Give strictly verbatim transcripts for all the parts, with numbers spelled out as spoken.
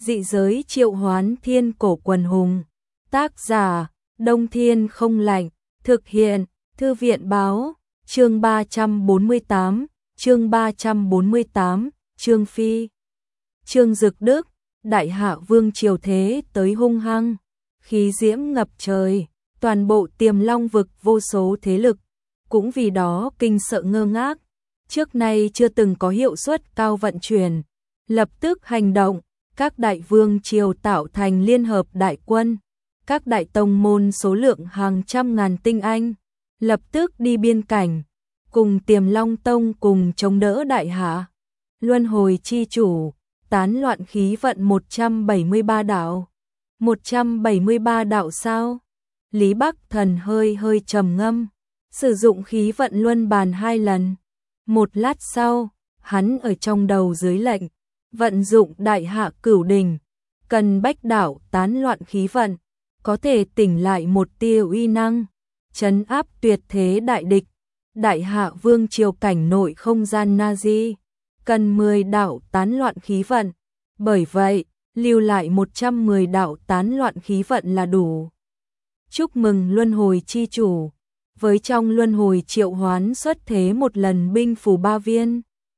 Dị giới triệu hoán thiên cổ quần hùng. Tác giả, Đông Thiên không lạnh. Thực hiện, Thư viện báo. Chương ba trăm bốn mươi tám, chương ba trăm bốn mươi tám, Trương Phi. Trương Dực Đức, đại hạ vương triều thế tới hung hăng, khí diễm ngập trời, toàn bộ Tiềm Long vực vô số thế lực, cũng vì đó kinh sợ ngơ ngác. Trước nay chưa từng có hiệu suất cao vận chuyển, lập tức hành động, các đại vương triều tạo thành liên hợp đại quân, các đại tông môn số lượng hàng trăm ngàn tinh anh, lập tức đi biên cảnh, cùng Tiềm Long Tông cùng chống đỡ đại hạ. Luân hồi chi chủ, tán loạn khí vận một trăm bảy mươi ba đạo. một trăm bảy mươi ba đạo sao? Lý Bắc Thần hơi hơi trầm ngâm, sử dụng khí vận luân bàn hai lần. Một lát sau, hắn ở trong đầu dưới lệnh, vận dụng đại hạ cửu đỉnh, cần bách đảo tán loạn khí vận, có thể tỉnh lại một tia uy năng, trấn áp tuyệt thế đại địch. Đại hạ vương triều cảnh nội không gian Nazi, cần mười đạo tán loạn khí vận, bởi vậy, lưu lại một trăm mười đạo tán loạn khí vận là đủ. Chúc mừng luân hồi chi chủ, với trong luân hồi triệu hoán xuất thế một lần binh phù ba viên.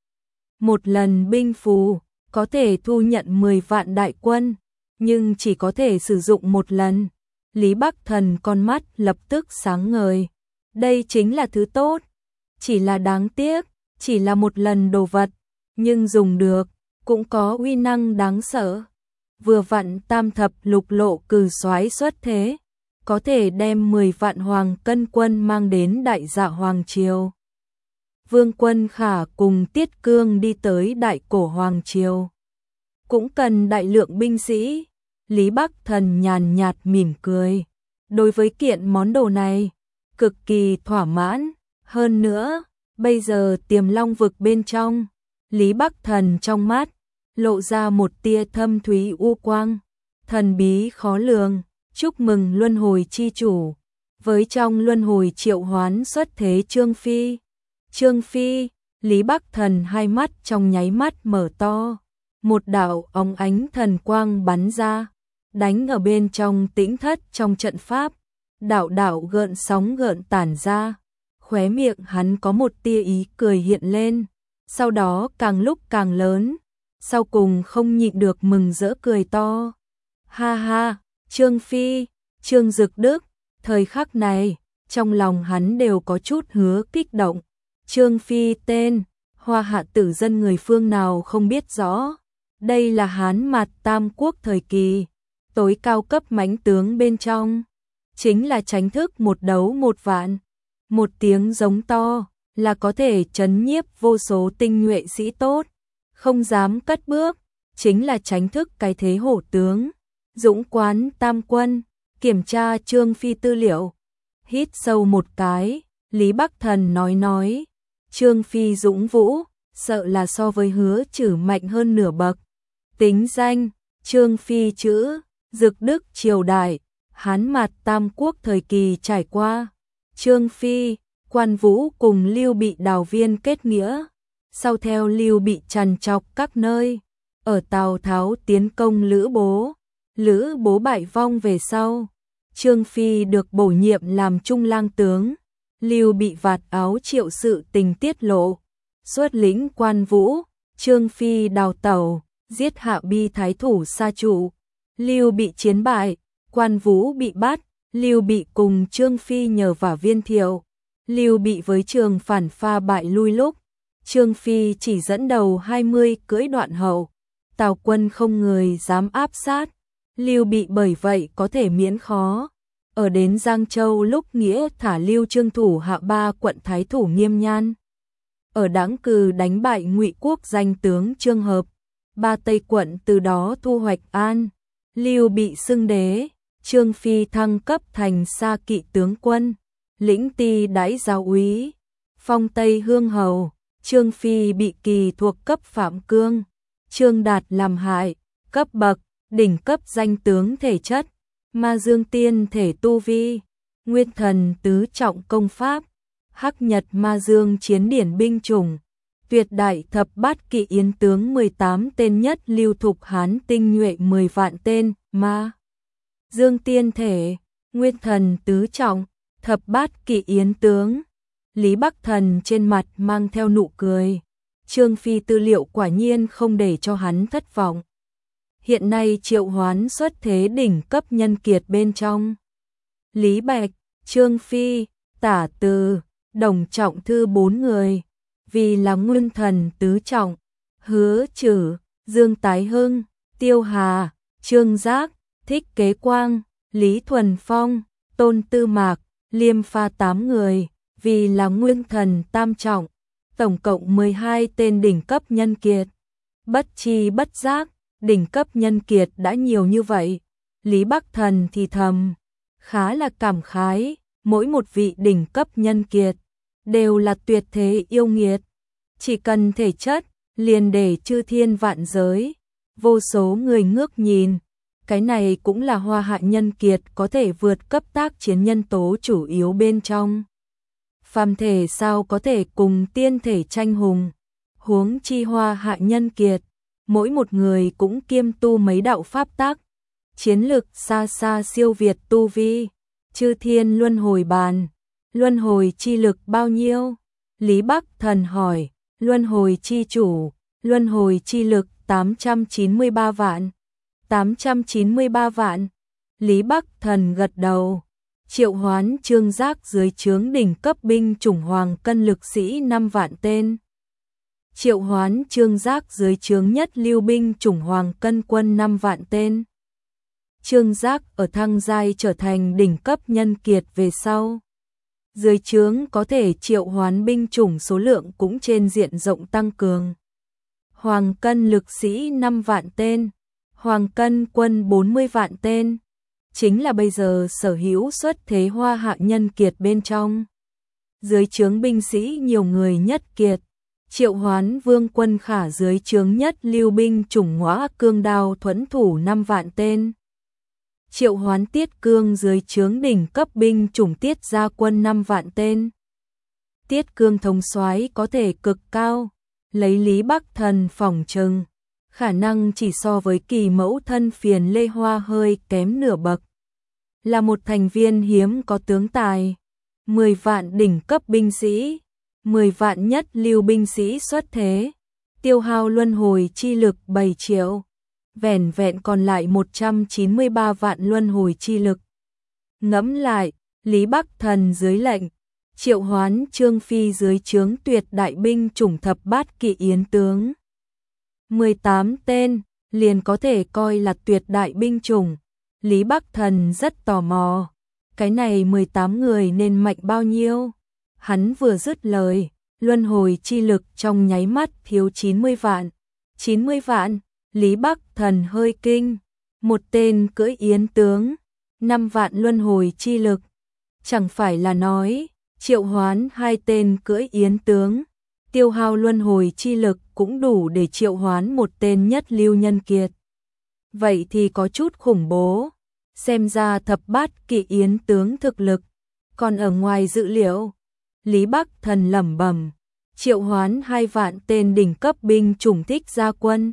Một lần binh phù, có thể thu nhận mười vạn đại quân, nhưng chỉ có thể sử dụng một lần. Lý Bắc Thần con mắt lập tức sáng ngời. Đây chính là thứ tốt, chỉ là đáng tiếc, chỉ là một lần đồ vật, nhưng dùng được, cũng có uy năng đáng sợ. Vừa vặn tam thập lục lộ cử soái xuất thế, có thể đem mười vạn hoàng cân quân mang đến đại dạ hoàng triều. Vương Quân Khả cùng Tiết Cương đi tới đại cổ hoàng triều, cũng cần đại lượng binh sĩ. Lý Bắc Thần nhàn nhạt mỉm cười, đối với kiện món đồ này, cực kỳ thỏa mãn. Hơn nữa, bây giờ Tiềm Long vực bên trong, Lý Bắc Thần trong mắt, lộ ra một tia thâm thúy u quang, thần bí khó lường. Chúc mừng luân hồi chi chủ, với trong luân hồi triệu hoán xuất thế Trương Phi. Trương Phi, Lý Bắc Thần hai mắt trong nháy mắt mở to, một đạo óng ánh thần quang bắn ra, đánh ở bên trong tĩnh thất trong trận pháp, đạo đạo gợn sóng gợn tản ra, khóe miệng hắn có một tia ý cười hiện lên, sau đó càng lúc càng lớn, sau cùng không nhịn được mừng rỡ cười to. Ha ha, Trương Phi, Trương Dực Đức, thời khắc này, trong lòng hắn đều có chút hứa kích động. Trương Phi tên, Hoa Hạ tử dân người phương nào không biết rõ, đây là Hán Mạt Tam Quốc thời kỳ, tối cao cấp mãnh tướng bên trong, chính là tránh thức một đấu một vạn, một tiếng giống to là có thể trấn nhiếp vô số tinh nhuệ sĩ tốt, không dám cất bước, chính là tránh thức cái thế hổ tướng. Dũng Quán Tam Quân, kiểm tra Trương Phi tư liệu, hít sâu một cái, Lý Bắc Thần nói nói, Trương Phi dũng vũ, sợ là so với Hứa Trử mạnh hơn nửa bậc. Tính danh, Trương Phi chữ, Dực Đức triều đại, Hán Mạt Tam Quốc thời kỳ trải qua. Trương Phi, Quan Vũ cùng Lưu Bị đào viên kết nghĩa, sau theo Lưu Bị trằn trọc các nơi, ở Tào Tháo tiến công Lữ Bố. Lữ Bố bại vong về sau, Trương Phi được bổ nhiệm làm trung lang tướng. Lưu Bị vạt áo triệu sự tình tiết lộ, xuất lĩnh Quan Vũ, Trương Phi đào tẩu, giết Hạ Bi thái thủ Sa Trụ. Lưu Bị chiến bại, Quan Vũ bị bắt, Lưu Bị cùng Trương Phi nhờ vả viên thiệu. Lưu Bị với Trường phản pha bại lui lúc, Trương Phi chỉ dẫn đầu hai mươi cưỡi đoạn hậu, Tào quân không người dám áp sát. Lưu Bị bởi vậy có thể miễn khó. Ở đến Giang Châu lúc Nghĩa thả Lưu Trương thủ hạ ba quận thái thủ Nghiêm Nhan. Ở Đãng Cừ đánh bại Ngụy Quốc danh tướng Trương Hợp. Ba Tây quận từ đó thu hoạch an. Lưu Bị xưng đế, Trương Phi thăng cấp thành Sa Kỵ tướng quân, lĩnh ti đãi giáo úy, phong Tây Hương hầu. Trương Phi bị kỳ thuộc cấp Phạm Cương, Trương Đạt làm hại, cấp bậc đỉnh cấp danh tướng thể chất, Ma Dương tiên thể tu vi, Nguyên Thần tứ trọng công pháp, Hắc Nhật Ma Dương chiến điển binh chủng, tuyệt đại thập bát kỵ yến tướng mười tám tên, nhất lưu thục hán tinh nhuệ mười vạn tên, ma dương tiên thể, nguyên thần tứ trọng, thập bát kỵ yến tướng. Lý Bắc Thần trên mặt mang theo nụ cười. Trương Phi tư liệu quả nhiên không để cho hắn thất vọng. Hiện nay triệu hoán xuất thế đỉnh cấp nhân kiệt bên trong. Lý Bạch, Trương Phi, Tả Từ, Đồng Trọng Thư bốn người. Vì là nguyên thần tứ trọng, Hứa Trử, Dương Tái Hưng, Tiêu Hà, Trương Giác, Thích Kế Quang, Lý Thuần Phong, Tôn Tư Mạc, Liêm Pha tám người. Vì là nguyên thần tam trọng, tổng cộng mười hai tên đỉnh cấp nhân kiệt. Bất chi bất giác, đỉnh cấp nhân kiệt đã nhiều như vậy. Lý Bắc Thần thì thầm, khá là cảm khái, mỗi một vị đỉnh cấp nhân kiệt đều là tuyệt thế yêu nghiệt. Chỉ cần thể chất, liền để chư thiên vạn giới, vô số người ngước nhìn. Cái này cũng là hoa hạ nhân kiệt có thể vượt cấp tác chiến nhân tố chủ yếu bên trong. Phàm thể sao có thể cùng tiên thể tranh hùng, huống chi hoa hạ nhân kiệt, mỗi một người cũng kiêm tu mấy đạo pháp tác, chiến lực xa xa siêu việt tu vi. Chư thiên luân hồi bàn, luân hồi chi lực bao nhiêu? Lý Bắc Thần hỏi. Luân hồi chi chủ, luân hồi chi lực tám trăm chín mươi ba vạn. tám trăm chín mươi ba vạn. Lý Bắc Thần gật đầu. Triệu hoán Trương Giác dưới trướng đỉnh cấp binh chủng hoàng cân lực sĩ năm vạn tên. Triệu hoán Trương Giác dưới trướng nhất lưu binh chủng hoàng cân quân năm vạn tên. Trương Giác ở thăng giai trở thành đỉnh cấp nhân kiệt về sau. Dưới trướng có thể triệu hoán binh chủng số lượng cũng trên diện rộng tăng cường. Hoàng cân lực sĩ năm vạn tên, hoàng cân quân bốn mươi vạn tên. Chính là bây giờ sở hữu xuất thế hoa hạ nhân kiệt bên trong. Dưới trướng binh sĩ nhiều người nhất kiệt. Triệu hoán Vương Quân Khả dưới trướng nhất lưu binh chủng Ngõa Cương Đao thuẫn thủ năm vạn tên. Triệu hoán Tiết Cương dưới trướng đỉnh cấp binh chủng Tiết Gia quân năm vạn tên. Tiết Cương thống soái có thể cực cao, lấy Lý Bắc Thần phỏng chừng, khả năng chỉ so với kỳ mẫu thân Phiền Lê Hoa hơi kém nửa bậc. Là một thành viên hiếm có tướng tài. mười vạn đỉnh cấp binh sĩ, mười vạn nhất lưu binh sĩ xuất thế, tiêu hao luân hồi chi lực bảy triệu, vẻn vẹn còn lại một trăm chín mươi ba vạn luân hồi chi lực. Ngẫm lại, Lý Bắc Thần dưới lệnh, triệu hoán Trương Phi dưới trướng tuyệt đại binh chủng thập bát kỵ yến tướng. mười tám tên, liền có thể coi là tuyệt đại binh chủng. Lý Bắc Thần rất tò mò, cái này mười tám người nên mạnh bao nhiêu? Hắn vừa dứt lời, luân hồi chi lực trong nháy mắt thiếu chín mươi vạn. chín mươi vạn, Lý Bắc Thần hơi kinh, một tên cưỡi yến tướng, năm vạn luân hồi chi lực. Chẳng phải là nói, triệu hoán hai tên cưỡi yến tướng, tiêu hao luân hồi chi lực cũng đủ để triệu hoán một tên nhất lưu nhân kiệt. Vậy thì có chút khủng bố, xem ra thập bát kỵ yến tướng thực lực còn ở ngoài dự liệu. Lý Bắc Thần lẩm bẩm, triệu hoán hai vạn tên đỉnh cấp binh chủng Thích Gia quân,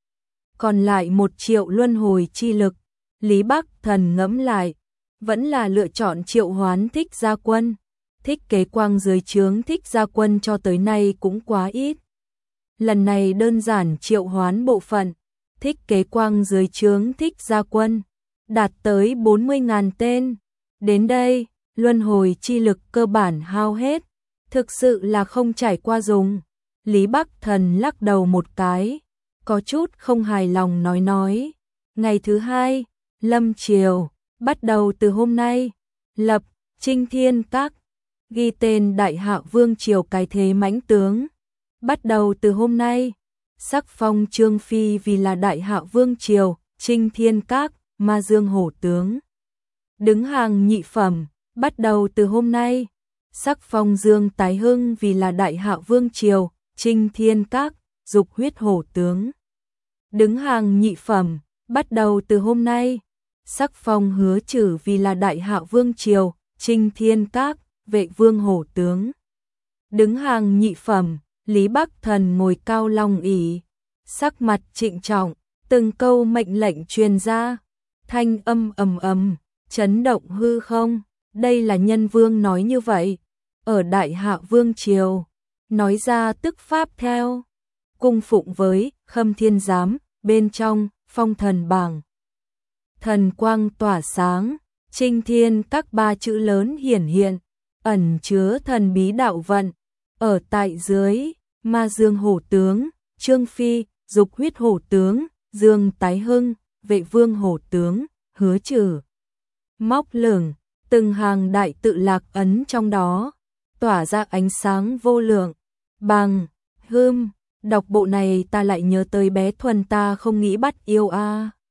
còn lại một triệu luân hồi chi lực. Lý Bắc Thần ngẫm lại, vẫn là lựa chọn triệu hoán Thích Gia quân. Thích Kế Quang dưới trướng Thích Gia quân cho tới nay cũng quá ít. Lần này đơn giản triệu hoán bộ phận, Thích Kế Quang dưới trướng Thích Gia quân đạt tới bốn mươi nghìn tên. Đến đây, luân hồi chi lực cơ bản hao hết, thực sự là không trải qua dùng. Lý Bắc Thần lắc đầu một cái, có chút không hài lòng nói nói. Ngày thứ hai, lâm triều, bắt đầu từ hôm nay, lập Trinh Thiên Các, ghi tên Đại Hạ Vương triều cái thế mãnh tướng. Bắt đầu từ hôm nay, sắc phong Trương Phi vì là Đại Hạ Vương triều, Trinh Thiên Các, Ma Dương hổ tướng. Đứng hàng nhị phẩm, bắt đầu từ hôm nay, sắc phong Dương Tái Hưng vì là Đại Hạ Vương triều, Trinh Thiên Các, Dục huyết hổ tướng. Đứng hàng nhị phẩm, bắt đầu từ hôm nay, sắc phong Hứa Trử vì là Đại Hạ Vương triều, Trinh Thiên Các, Vệ Vương hổ tướng. Đứng hàng nhị phẩm, Lý Bắc Thần ngồi cao long ỷ, sắc mặt trịnh trọng, từng câu mệnh lệnh truyền ra, thanh âm ầm ầm, chấn động hư không. Đây là Nhân Vương nói như vậy, ở Đại Hạ Vương triều, nói ra tức pháp theo. Cung phụng với Khâm Thiên Giám, bên trong Phong Thần Bảng, thần quang tỏa sáng, Trinh Thiên các ba chữ lớn hiển hiện, ẩn chứa thần bí đạo vận. Ở tại dưới, Ma Dương Hổ tướng, Trương Phi, Dục Huyết Hổ tướng, Dương Tái Hưng, Vệ Vương Hổ tướng, Hứa Trừ, Móc Lửng, từng hàng đại tự lạc ấn trong đó, tỏa ra ánh sáng vô lượng. Bằng, hưm, đọc bộ này ta lại nhớ tới bé Thuần ta không nghĩ bắt yêu a.